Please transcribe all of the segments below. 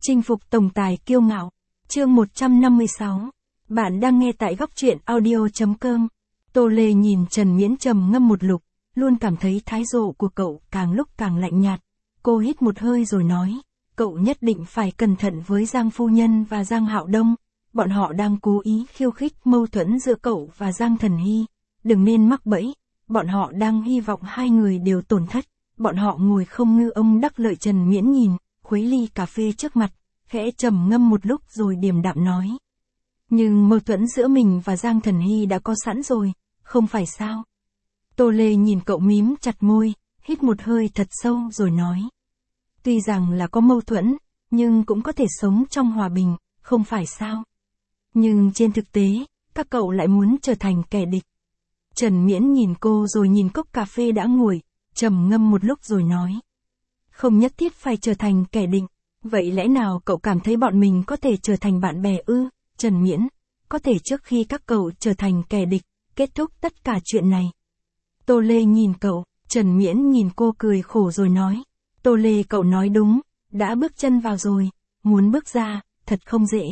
Chinh phục tổng tài kiêu ngạo. Chương 156. Bạn đang nghe tại góc truyện audio.com. Tô Lê nhìn Trần Miễn trầm ngâm một lục, luôn cảm thấy thái độ của cậu càng lúc càng lạnh nhạt. Cô hít một hơi rồi nói, cậu nhất định phải cẩn thận với Giang Phu Nhân và Giang Hạo Đông. Bọn họ đang cố ý khiêu khích mâu thuẫn giữa cậu và Giang Thần Hy. Đừng nên mắc bẫy, bọn họ đang hy vọng hai người đều tổn thất. Bọn họ ngồi không ngư ông đắc lợi. Trần Miễn nhìn, khuấy ly cà phê trước mặt, khẽ trầm ngâm một lúc rồi điềm đạm nói. Nhưng mâu thuẫn giữa mình và Giang Thần Hy đã có sẵn rồi, không phải sao? Tô Lê nhìn cậu mím chặt môi, hít một hơi thật sâu rồi nói. Tuy rằng là có mâu thuẫn, nhưng cũng có thể sống trong hòa bình, không phải sao? Nhưng trên thực tế, các cậu lại muốn trở thành kẻ địch. Trần Miễn nhìn cô rồi nhìn cốc cà phê đã nguội, trầm ngâm một lúc rồi nói. Không nhất thiết phải trở thành kẻ địch, vậy lẽ nào cậu cảm thấy bọn mình có thể trở thành bạn bè ư? Trần Miễn, có thể trước khi các cậu trở thành kẻ địch, kết thúc tất cả chuyện này. Tô Lê nhìn cậu, Trần Miễn nhìn cô cười khổ rồi nói. Tô Lê, cậu nói đúng, đã bước chân vào rồi, muốn bước ra, thật không dễ.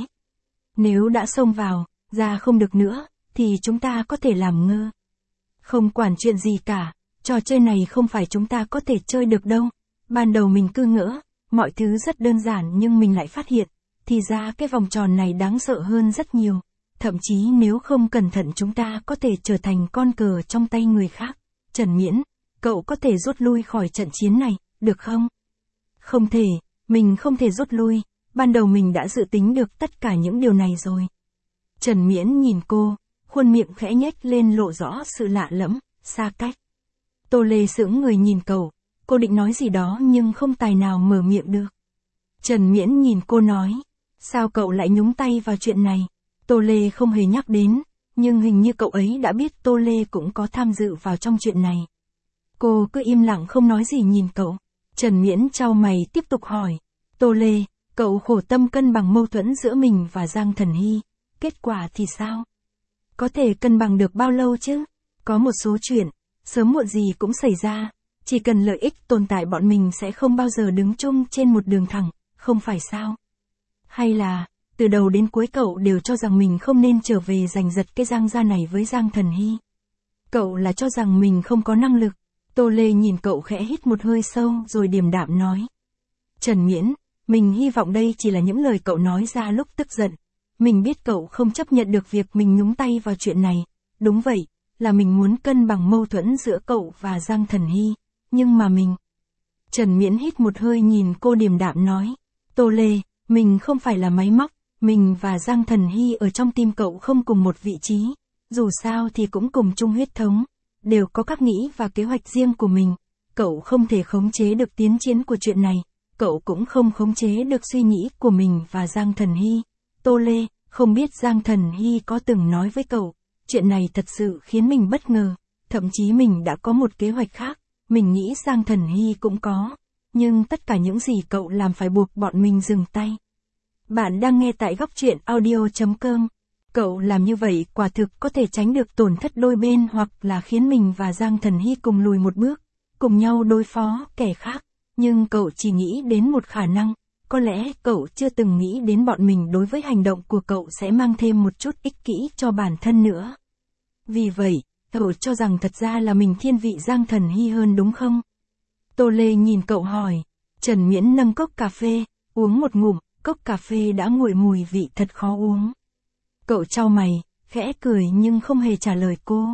Nếu đã xông vào, ra không được nữa, thì chúng ta có thể làm ngơ. Không quản chuyện gì cả, trò chơi này không phải chúng ta có thể chơi được đâu. Ban đầu mình cứ ngỡ, mọi thứ rất đơn giản nhưng mình lại phát hiện, thì ra cái vòng tròn này đáng sợ hơn rất nhiều. Thậm chí nếu không cẩn thận chúng ta có thể trở thành con cờ trong tay người khác. Trần Miễn, cậu có thể rút lui khỏi trận chiến này, được không? Không thể, mình không thể rút lui, ban đầu mình đã dự tính được tất cả những điều này rồi. Trần Miễn nhìn cô, khuôn miệng khẽ nhếch lên lộ rõ sự lạ lẫm, xa cách. Tô Lê sững người nhìn cậu, cô định nói gì đó nhưng không tài nào mở miệng được. Trần Miễn nhìn cô nói, sao cậu lại nhúng tay vào chuyện này? Tô Lê không hề nhắc đến, nhưng hình như cậu ấy đã biết Tô Lê cũng có tham dự vào trong chuyện này. Cô cứ im lặng không nói gì nhìn cậu. Trần Miễn chau mày tiếp tục hỏi, Tô Lê, cậu khổ tâm cân bằng mâu thuẫn giữa mình và Giang Thần Hy, kết quả thì sao? Có thể cân bằng được bao lâu chứ? Có một số chuyện, sớm muộn gì cũng xảy ra, chỉ cần lợi ích tồn tại bọn mình sẽ không bao giờ đứng chung trên một đường thẳng, không phải sao? Hay là, từ đầu đến cuối cậu đều cho rằng mình không nên trở về giành giật cái Giang gia này với Giang Thần Hy? Cậu là cho rằng mình không có năng lực. Tô Lê nhìn cậu khẽ hít một hơi sâu rồi điềm đạm nói. Trần Miễn, mình hy vọng đây chỉ là những lời cậu nói ra lúc tức giận. Mình biết cậu không chấp nhận được việc mình nhúng tay vào chuyện này. Đúng vậy, là mình muốn cân bằng mâu thuẫn giữa cậu và Giang Thần Hy. Nhưng mà mình... Trần Miễn hít một hơi nhìn cô điềm đạm nói. Tô Lê, mình không phải là máy móc. Mình và Giang Thần Hy ở trong tim cậu không cùng một vị trí. Dù sao thì cũng cùng chung huyết thống. Đều có các nghĩ và kế hoạch riêng của mình. Cậu không thể khống chế được tiến triển của chuyện này. Cậu cũng không khống chế được suy nghĩ của mình và Giang Thần Hy. Tô Lê, không biết Giang Thần Hy có từng nói với cậu. Chuyện này thật sự khiến mình bất ngờ. Thậm chí mình đã có một kế hoạch khác. Mình nghĩ Giang Thần Hy cũng có. Nhưng tất cả những gì cậu làm phải buộc bọn mình dừng tay. Bạn đang nghe tại góc truyện audio.com. Cậu làm như vậy quả thực có thể tránh được tổn thất đôi bên hoặc là khiến mình và Giang Thần Hy cùng lùi một bước, cùng nhau đối phó kẻ khác. Nhưng cậu chỉ nghĩ đến một khả năng, có lẽ cậu chưa từng nghĩ đến bọn mình đối với hành động của cậu sẽ mang thêm một chút ích kỷ cho bản thân nữa. Vì vậy, cậu cho rằng thật ra là mình thiên vị Giang Thần Hy hơn đúng không? Tô Lê nhìn cậu hỏi. Trần Miễn nâng cốc cà phê, uống một ngụm, cốc cà phê đã nguội mùi vị thật khó uống. Cậu chau mày, khẽ cười nhưng không hề trả lời cô.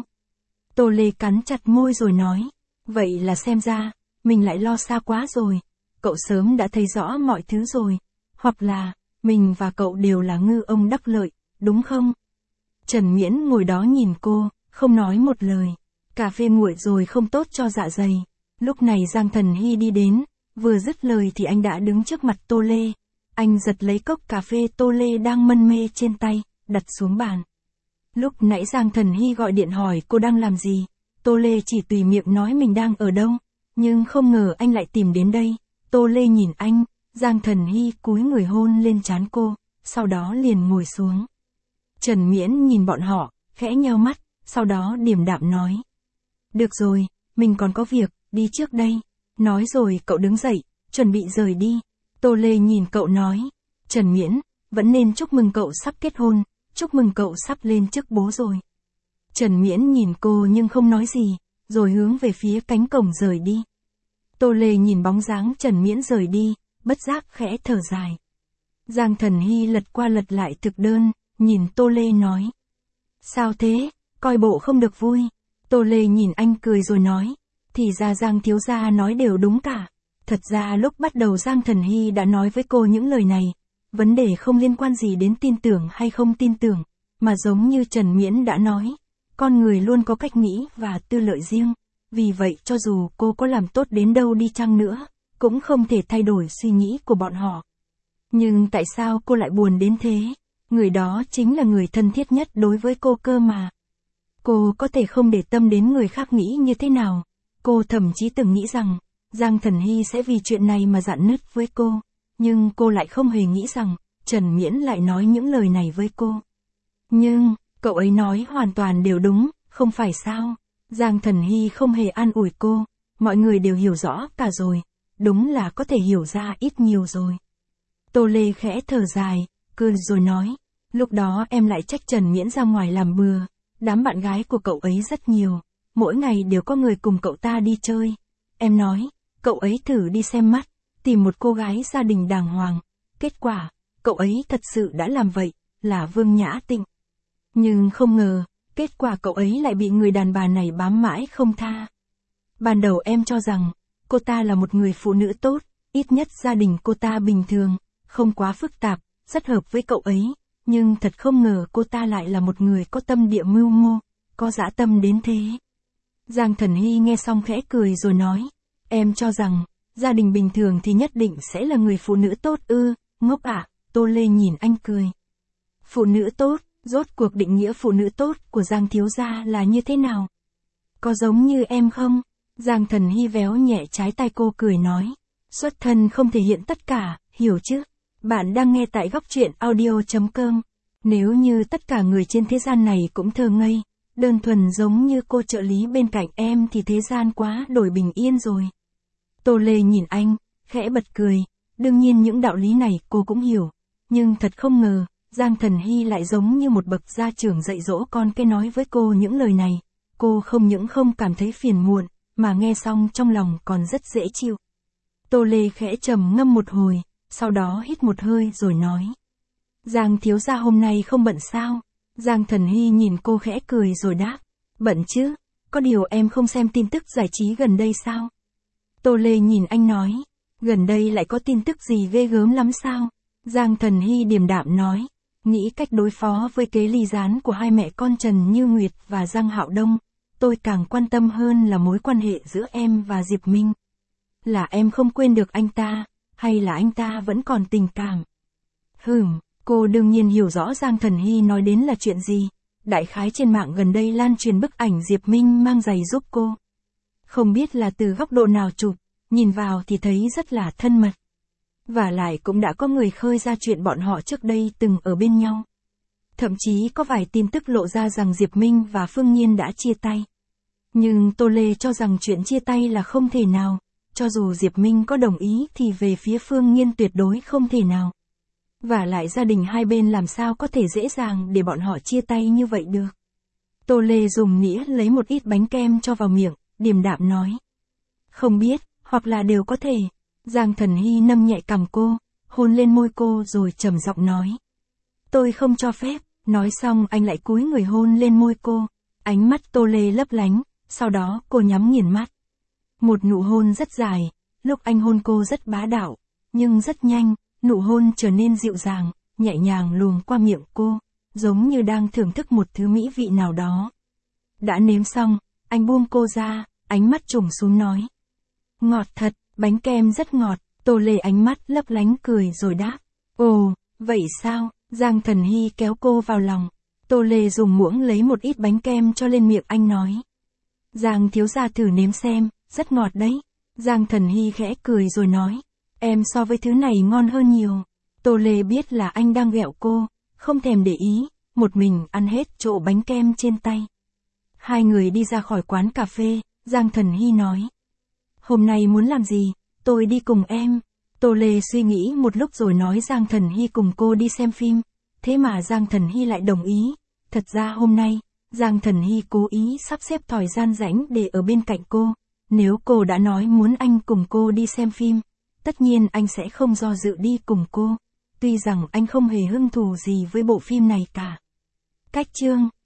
Tô Lê cắn chặt môi rồi nói, vậy là xem ra, mình lại lo xa quá rồi. Cậu sớm đã thấy rõ mọi thứ rồi. Hoặc là, mình và cậu đều là ngư ông đắc lợi, đúng không? Trần Miễn ngồi đó nhìn cô, không nói một lời. Cà phê nguội rồi không tốt cho dạ dày. Lúc này Giang Thần Hy đi đến, vừa dứt lời thì anh đã đứng trước mặt Tô Lê. Anh giật lấy cốc cà phê Tô Lê đang mân mê trên tay, đặt xuống bàn. Lúc nãy Giang Thần Hy gọi điện hỏi cô đang làm gì, Tô Lê chỉ tùy miệng nói mình đang ở đâu, nhưng không ngờ anh lại tìm đến đây. Tô Lê nhìn anh, Giang Thần Hy cúi người hôn lên trán cô, sau đó liền ngồi xuống. Trần Miễn nhìn bọn họ, khẽ nheo mắt, sau đó điềm đạm nói. Được rồi, mình còn có việc, đi trước đây. Nói rồi cậu đứng dậy, chuẩn bị rời đi. Tô Lê nhìn cậu nói, Trần Miễn, vẫn nên chúc mừng cậu sắp kết hôn, chúc mừng cậu sắp lên chức bố rồi. Trần Miễn nhìn cô nhưng không nói gì, rồi hướng về phía cánh cổng rời đi. Tô Lê nhìn bóng dáng Trần Miễn rời đi, bất giác khẽ thở dài. Giang Thần Hy lật qua lật lại thực đơn, nhìn Tô Lê nói. Sao thế, coi bộ không được vui. Tô Lê nhìn anh cười rồi nói. Thì ra Giang thiếu gia nói đều đúng cả. Thật ra lúc bắt đầu Giang Thần Hy đã nói với cô những lời này. Vấn đề không liên quan gì đến tin tưởng hay không tin tưởng, mà giống như Trần Miễn đã nói. Con người luôn có cách nghĩ và tư lợi riêng. Vì vậy cho dù cô có làm tốt đến đâu đi chăng nữa, cũng không thể thay đổi suy nghĩ của bọn họ. Nhưng tại sao cô lại buồn đến thế? Người đó chính là người thân thiết nhất đối với cô cơ mà. Cô có thể không để tâm đến người khác nghĩ như thế nào. Cô thậm chí từng nghĩ rằng, Giang Thần Hy sẽ vì chuyện này mà rạn nứt với cô. Nhưng cô lại không hề nghĩ rằng, Trần Miễn lại nói những lời này với cô. Nhưng, cậu ấy nói hoàn toàn đều đúng, không phải sao? Giang Thần Hy không hề an ủi cô, mọi người đều hiểu rõ cả rồi, đúng là có thể hiểu ra ít nhiều rồi. Tô Lê khẽ thở dài, cười rồi nói, lúc đó em lại trách Trần Miễn ra ngoài làm bừa, đám bạn gái của cậu ấy rất nhiều, mỗi ngày đều có người cùng cậu ta đi chơi. Em nói, cậu ấy thử đi xem mắt, tìm một cô gái gia đình đàng hoàng, kết quả, cậu ấy thật sự đã làm vậy, là Vương Nhã Tịnh. Nhưng không ngờ, kết quả cậu ấy lại bị người đàn bà này bám mãi không tha. Ban đầu em cho rằng, cô ta là một người phụ nữ tốt, ít nhất gia đình cô ta bình thường, không quá phức tạp, rất hợp với cậu ấy, nhưng thật không ngờ cô ta lại là một người có tâm địa mưu mô, có dã tâm đến thế. Giang Thần Hy nghe xong khẽ cười rồi nói, em cho rằng, gia đình bình thường thì nhất định sẽ là người phụ nữ tốt ư, ngốc ạ. Tô Lê nhìn anh cười. Phụ nữ tốt, rốt cuộc định nghĩa phụ nữ tốt của Giang thiếu gia là như thế nào? Có giống như em không? Giang Thần Hy véo nhẹ trái tay cô cười nói. Xuất thân không thể hiện tất cả, hiểu chứ? Bạn đang nghe tại góc truyện audio.com. Nếu như tất cả người trên thế gian này cũng thơ ngây, đơn thuần giống như cô trợ lý bên cạnh em thì thế gian quá đổi bình yên rồi. Tô Lê nhìn anh, khẽ bật cười. Đương nhiên những đạo lý này cô cũng hiểu. Nhưng thật không ngờ, Giang Thần Hy lại giống như một bậc gia trưởng dạy dỗ con cái nói với cô những lời này. Cô không những không cảm thấy phiền muộn, mà nghe xong trong lòng còn rất dễ chịu. Tô Lê khẽ trầm ngâm một hồi, sau đó hít một hơi rồi nói. Giang thiếu gia hôm nay không bận sao? Giang Thần Hy nhìn cô khẽ cười rồi đáp. Bận chứ, có điều em không xem tin tức giải trí gần đây sao? Tô Lê nhìn anh nói. Gần đây lại có tin tức gì ghê gớm lắm sao? Giang Thần Hy điềm đạm nói. Nghĩ cách đối phó với kế ly gián của hai mẹ con Trần Như Nguyệt và Giang Hạo Đông, tôi càng quan tâm hơn là mối quan hệ giữa em và Diệp Minh. Là em không quên được anh ta, hay là anh ta vẫn còn tình cảm? Cô đương nhiên hiểu rõ Giang Thần Hy nói đến là chuyện gì. Đại khái trên mạng gần đây lan truyền bức ảnh Diệp Minh mang giày giúp cô. Không biết là từ góc độ nào chụp, nhìn vào thì thấy rất là thân mật. Và lại cũng đã có người khơi ra chuyện bọn họ trước đây từng ở bên nhau. Thậm chí có vài tin tức lộ ra rằng Diệp Minh và Phương Nhiên đã chia tay. Nhưng Tô Lê cho rằng chuyện chia tay là không thể nào. Cho dù Diệp Minh có đồng ý thì về phía Phương Nhiên tuyệt đối không thể nào. Và lại gia đình hai bên làm sao có thể dễ dàng để bọn họ chia tay như vậy được. Tô Lê dùng nĩa lấy một ít bánh kem cho vào miệng, điềm đạm nói. Không biết, hoặc là đều có thể. Giang Thần Hy nâng nhẹ cằm cô, hôn lên môi cô rồi trầm giọng nói. Tôi không cho phép. Nói xong anh lại cúi người hôn lên môi cô. Ánh mắt Tô Lê lấp lánh, sau đó cô nhắm nghiền mắt. Một nụ hôn rất dài, lúc anh hôn cô rất bá đạo, nhưng rất nhanh, nụ hôn trở nên dịu dàng, nhẹ nhàng luồn qua miệng cô, giống như đang thưởng thức một thứ mỹ vị nào đó. Đã nếm xong, anh buông cô ra, ánh mắt trùng xuống nói. Ngọt thật, bánh kem rất ngọt. Tô Lê ánh mắt lấp lánh cười rồi đáp. Ồ, vậy sao? Giang Thần Hy kéo cô vào lòng. Tô Lê dùng muỗng lấy một ít bánh kem cho lên miệng anh nói. Giang thiếu gia thử nếm xem, rất ngọt đấy. Giang Thần Hy khẽ cười rồi nói. Em so với thứ này ngon hơn nhiều. Tô Lê biết là anh đang ghẹo cô, không thèm để ý, một mình ăn hết chỗ bánh kem trên tay. Hai người đi ra khỏi quán cà phê, Giang Thần Hy nói. Hôm nay muốn làm gì, tôi đi cùng em. Tô Lê suy nghĩ một lúc rồi nói Giang Thần Hy cùng cô đi xem phim, thế mà Giang Thần Hy lại đồng ý. Thật ra hôm nay, Giang Thần Hy cố ý sắp xếp thời gian rảnh để ở bên cạnh cô. Nếu cô đã nói muốn anh cùng cô đi xem phim, tất nhiên anh sẽ không do dự đi cùng cô. Tuy rằng anh không hề hứng thú gì với bộ phim này cả. Cách chương